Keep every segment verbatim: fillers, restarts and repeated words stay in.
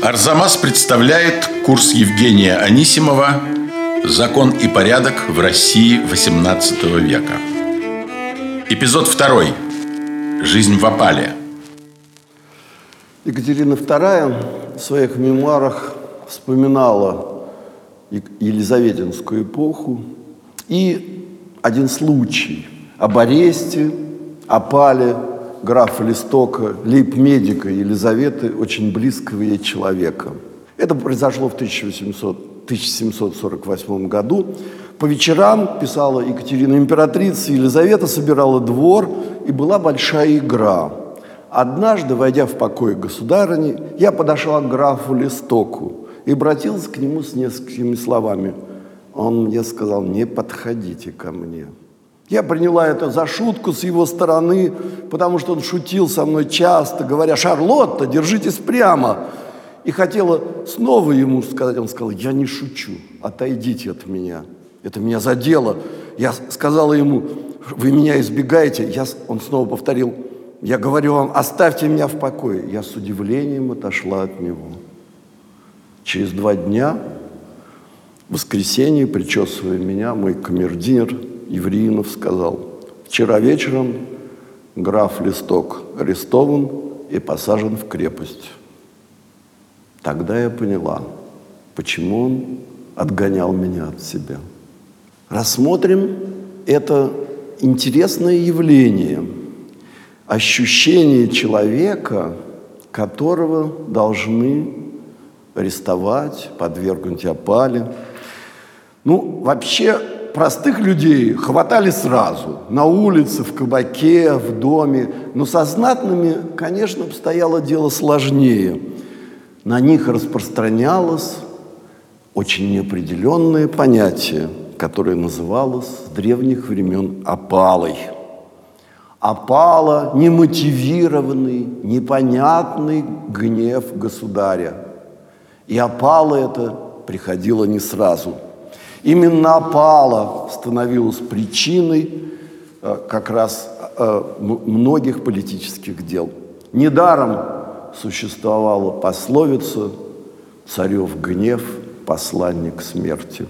Арзамас представляет курс Евгения Анисимова «Закон и порядок в России восемнадцатого века». Эпизод второй. Жизнь в опале. Екатерина вторая в своих мемуарах вспоминала елизаветинскую эпоху и один случай об аресте, опале графа Листока, лейб-медика Елизаветы, очень близкого ей человека. Это произошло в тысяча семьсот сорок восьмом году. По вечерам, писала Екатерина, императрица Елизавета собирала двор, и была большая игра. Однажды, войдя в покой государыни, я подошла к графу Листоку и обратилась к нему с несколькими словами. Он мне сказал: «Не подходите ко мне». Я приняла это за шутку с его стороны, потому что он шутил со мной часто, говоря: «Шарлотта, держитесь прямо». И хотела снова ему сказать, он сказал: «Я не шучу, отойдите от меня». Это меня задело. Я сказала ему: «Вы меня избегаете». Я, он снова повторил: «Я говорю вам, оставьте меня в покое». Я с удивлением отошла от него. Через два дня, в воскресенье, причесывая меня, мой камердинер Евриинов сказал: «Вчера вечером граф Листок арестован и посажен в крепость». Тогда я поняла, почему он отгонял меня от себя. Рассмотрим это интересное явление, ощущение человека, которого должны арестовать, подвергнуть опале. Ну, вообще, простых людей хватали сразу, на улице, в кабаке, в доме. Но со знатными, конечно, обстояло дело сложнее. На них распространялось очень неопределенное понятие, которое называлось с древних времен опалой. Опала – немотивированный, непонятный гнев государя. И опала это приходила не сразу. Именно опала становилась причиной э, как раз э, многих политических дел. Недаром существовала пословица «Царев гнев, посланник смерти».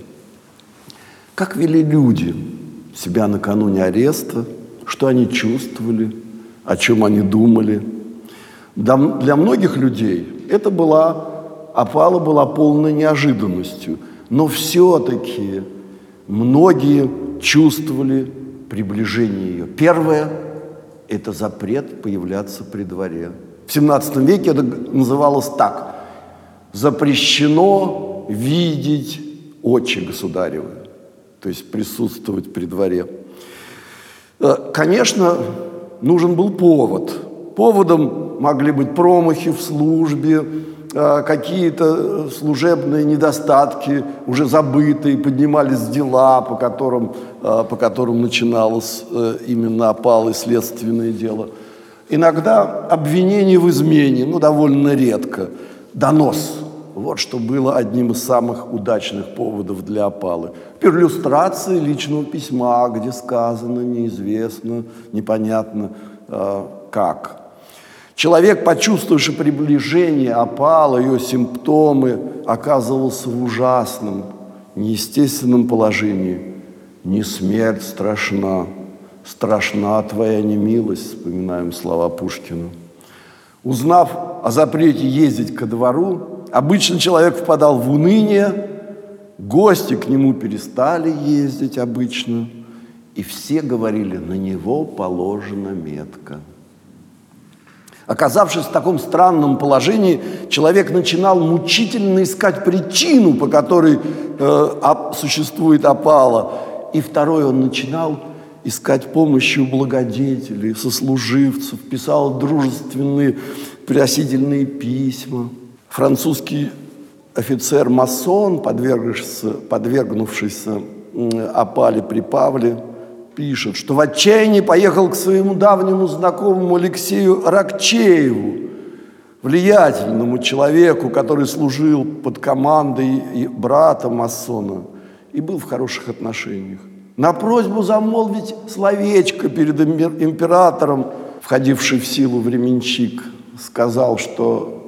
Как вели люди себя накануне ареста, что они чувствовали, о чем они думали? Для многих людей это была, опала была полной неожиданностью. Но все-таки многие чувствовали приближение ее. Первое – это запрет появляться при дворе. В семнадцатом веке это называлось так: запрещено видеть очи государевы, то есть присутствовать при дворе. Конечно, нужен был повод. Поводом могли быть промахи в службе, какие-то служебные недостатки, уже забытые, поднимались дела, по которым, по которым начиналось именно опала и следственное дело. Иногда обвинение в измене, ну, довольно редко. Донос. Вот что было одним из самых удачных поводов для опалы. Перлюстрация личного письма, где сказано неизвестно, непонятно э, как. Человек, почувствовавший приближение опалы, ее симптомы, оказывался в ужасном, неестественном положении. «Не смерть страшна, страшна твоя немилость», вспоминаем слова Пушкина. Узнав о запрете ездить ко двору, обычно человек впадал в уныние, гости к нему перестали ездить обычно, и все говорили: «На него положена метка». Оказавшись в таком странном положении, человек начинал мучительно искать причину, по которой э, существует опала. И второе, он начинал искать помощи у благодетелей, сослуживцев, писал дружественные просительные письма. Французский офицер-масон, подвергнувшийся, подвергнувшийся опале при Павле, пишет, что в отчаянии поехал к своему давнему знакомому Алексею Рокчееву, влиятельному человеку, который служил под командой брата масона и был в хороших отношениях. На просьбу замолвить словечко перед императором, входивший в силу временщик, сказал, что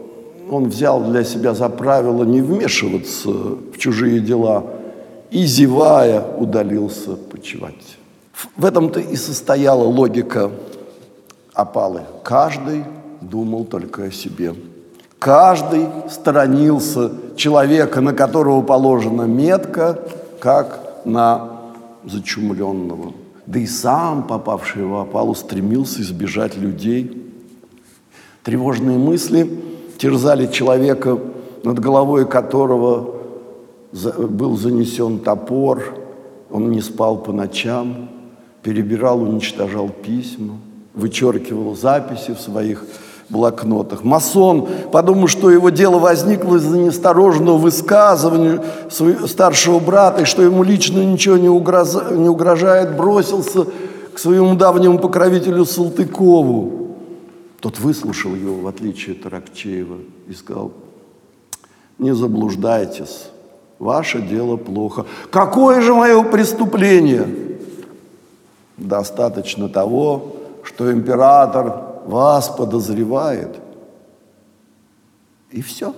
он взял для себя за правило не вмешиваться в чужие дела и, зевая, удалился почивать. В этом-то и состояла логика опалы. Каждый думал только о себе. Каждый сторонился человека, на которого положена метка, как на зачумленного. Да и сам, попавший в опалу, стремился избежать людей. Тревожные мысли терзали человека, над головой которого был занесен топор. Он не спал по ночам, перебирал, уничтожал письма, вычеркивал записи в своих блокнотах. Масон, подумав, что его дело возникло из-за неосторожного высказывания старшего брата, и что ему лично ничего не угрожает, бросился к своему давнему покровителю Салтыкову. Тот выслушал его, в отличие от Аракчеева, и сказал: «Не заблуждайтесь, ваше дело плохо». «Какое же мое преступление?» «Достаточно того, что император вас подозревает». И все.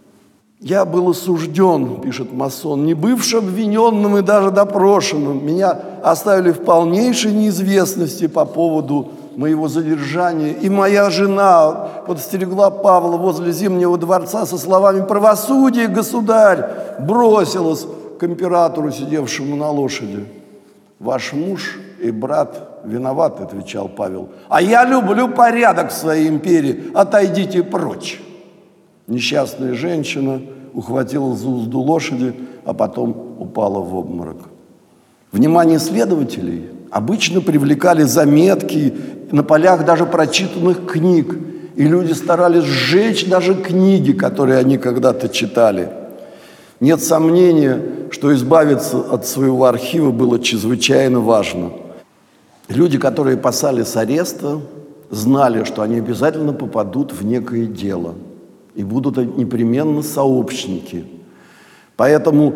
«Я был осужден, — пишет Масон, — не бывший обвиненным и даже допрошенным. Меня оставили в полнейшей неизвестности по поводу моего задержания. И моя жена подстерегла Павла возле Зимнего дворца со словами: «Правосудие, государь!» Бросилась к императору, сидевшему на лошади. «Ваш муж и брат виноваты, — отвечал Павел, — а я люблю порядок в своей империи. Отойдите прочь». Несчастная женщина ухватила за узду лошади, а потом упала в обморок. Внимание следователей обычно привлекали заметки на полях даже прочитанных книг, и люди старались сжечь даже книги, которые они когда-то читали. Нет сомнения, что избавиться от своего архива было чрезвычайно важно. Люди, которые опасались ареста, знали, что они обязательно попадут в некое дело и будут непременно сообщники. Поэтому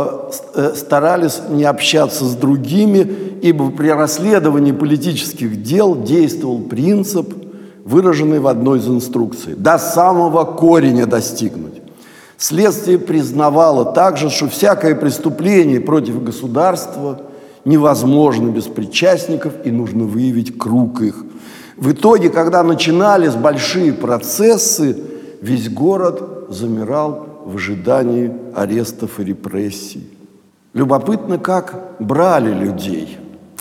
э, старались не общаться с другими, ибо при расследовании политических дел действовал принцип, выраженный в одной из инструкций: до самого кореня достигнуть. Следствие признавало также, что всякое преступление против государства невозможно без причастников, и нужно выявить круг их. В итоге, когда начинались большие процессы, весь город замирал в ожидании арестов и репрессий. Любопытно, как брали людей.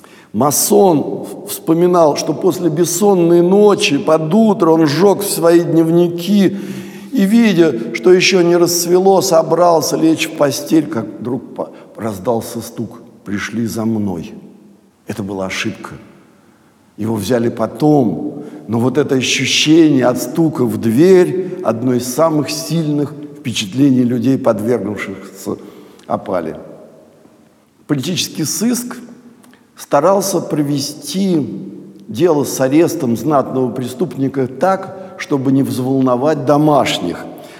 Масон вспоминал, что после бессонной ночи под утро он сжег свои дневники и, видя, что еще не рассвело, собрался лечь в постель, как вдруг раздался стук: «Пришли за мной». Это была ошибка. Его взяли потом, но вот это ощущение от стука в дверь – одно из самых сильных впечатлений людей, подвергнувшихся опале. Политический сыск старался провести дело с арестом знатного преступника так, чтобы не взволновать домашних,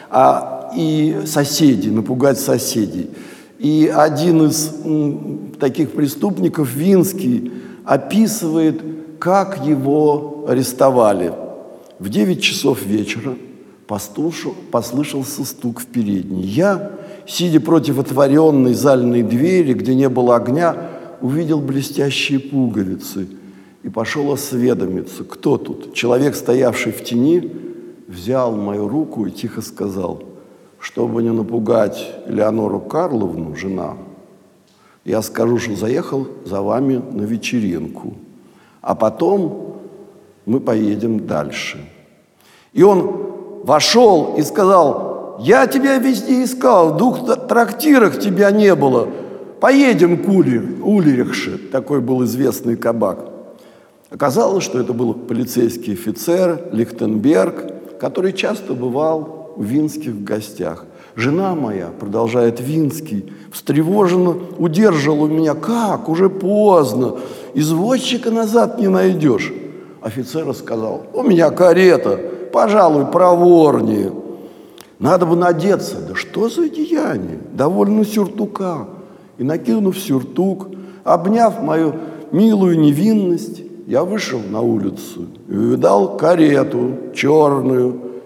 а и соседей, напугать соседей. И один из м, таких преступников, Винский, описывает, как его арестовали. В девять часов вечера послушал, послышался стук в передней. Я, сидя против отворенной зальной двери, где не было огня, увидел блестящие пуговицы и пошел осведомиться, кто тут. Человек, стоявший в тени, взял мою руку и тихо сказал: «Чтобы не напугать Элеонору Карловну, жена, я скажу, что заехал за вами на вечеринку, а потом мы поедем дальше». И он вошел и сказал: «Я тебя везде искал, в двух трактирах тебя не было. Поедем к Ульрихше», такой был известный кабак. Оказалось, что это был полицейский офицер Лихтенберг, который часто бывал у Винских в гостях. «Жена моя, — продолжает Винский, — встревоженно удерживала меня. Как? Уже поздно. Извозчика назад не найдешь». Офицер сказал: «У меня карета, пожалуй, проворнее». Надо бы надеться. Да что за деяние? Довольно сюртука. И, накинув сюртук, обняв мою милую невинность, я вышел на улицу и увидал карету черную,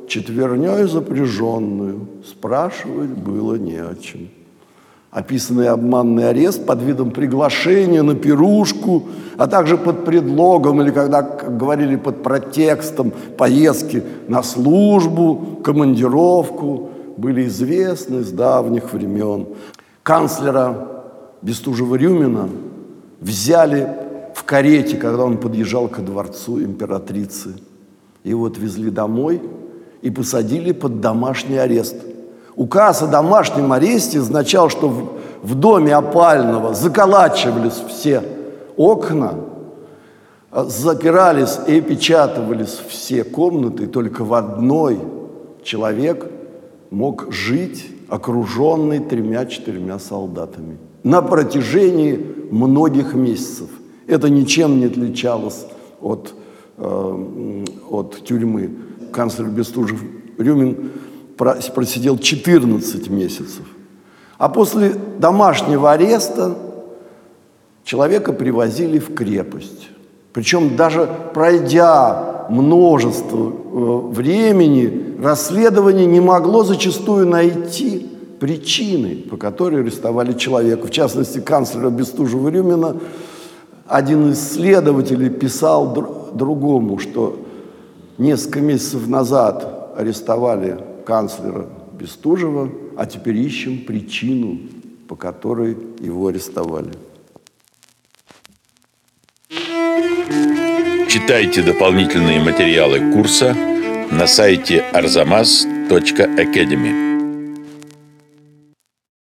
четвернёй запряженную, спрашивать было не о чем. Описанный обманный арест под видом приглашения на пирушку, а также под предлогом, или когда, как говорили, под протекстом поездки на службу, командировку, были известны с давних времен. Канцлера Бестужева-Рюмина взяли в карете, когда он подъезжал ко дворцу императрицы. Его отвезли домой и посадили под домашний арест. Указ о домашнем аресте означал, что в, в доме опального заколачивались все окна, запирались и опечатывались все комнаты, и только в одной человек мог жить, окруженный тремя-четырьмя солдатами на протяжении многих месяцев. Это ничем не отличалось от, э, от тюрьмы. Канцлер Бестужев-Рюмин просидел четырнадцать месяцев. А после домашнего ареста человека привозили в крепость. Причем даже пройдя множество времени, расследование не могло зачастую найти причины, по которой арестовали человека. В частности, канцлера Бестужева-Рюмина один из следователей писал др- другому, что несколько месяцев назад арестовали канцлера Бестужева, а теперь ищем причину, по которой его арестовали. Читайте дополнительные материалы курса на сайте арзамас точка академи.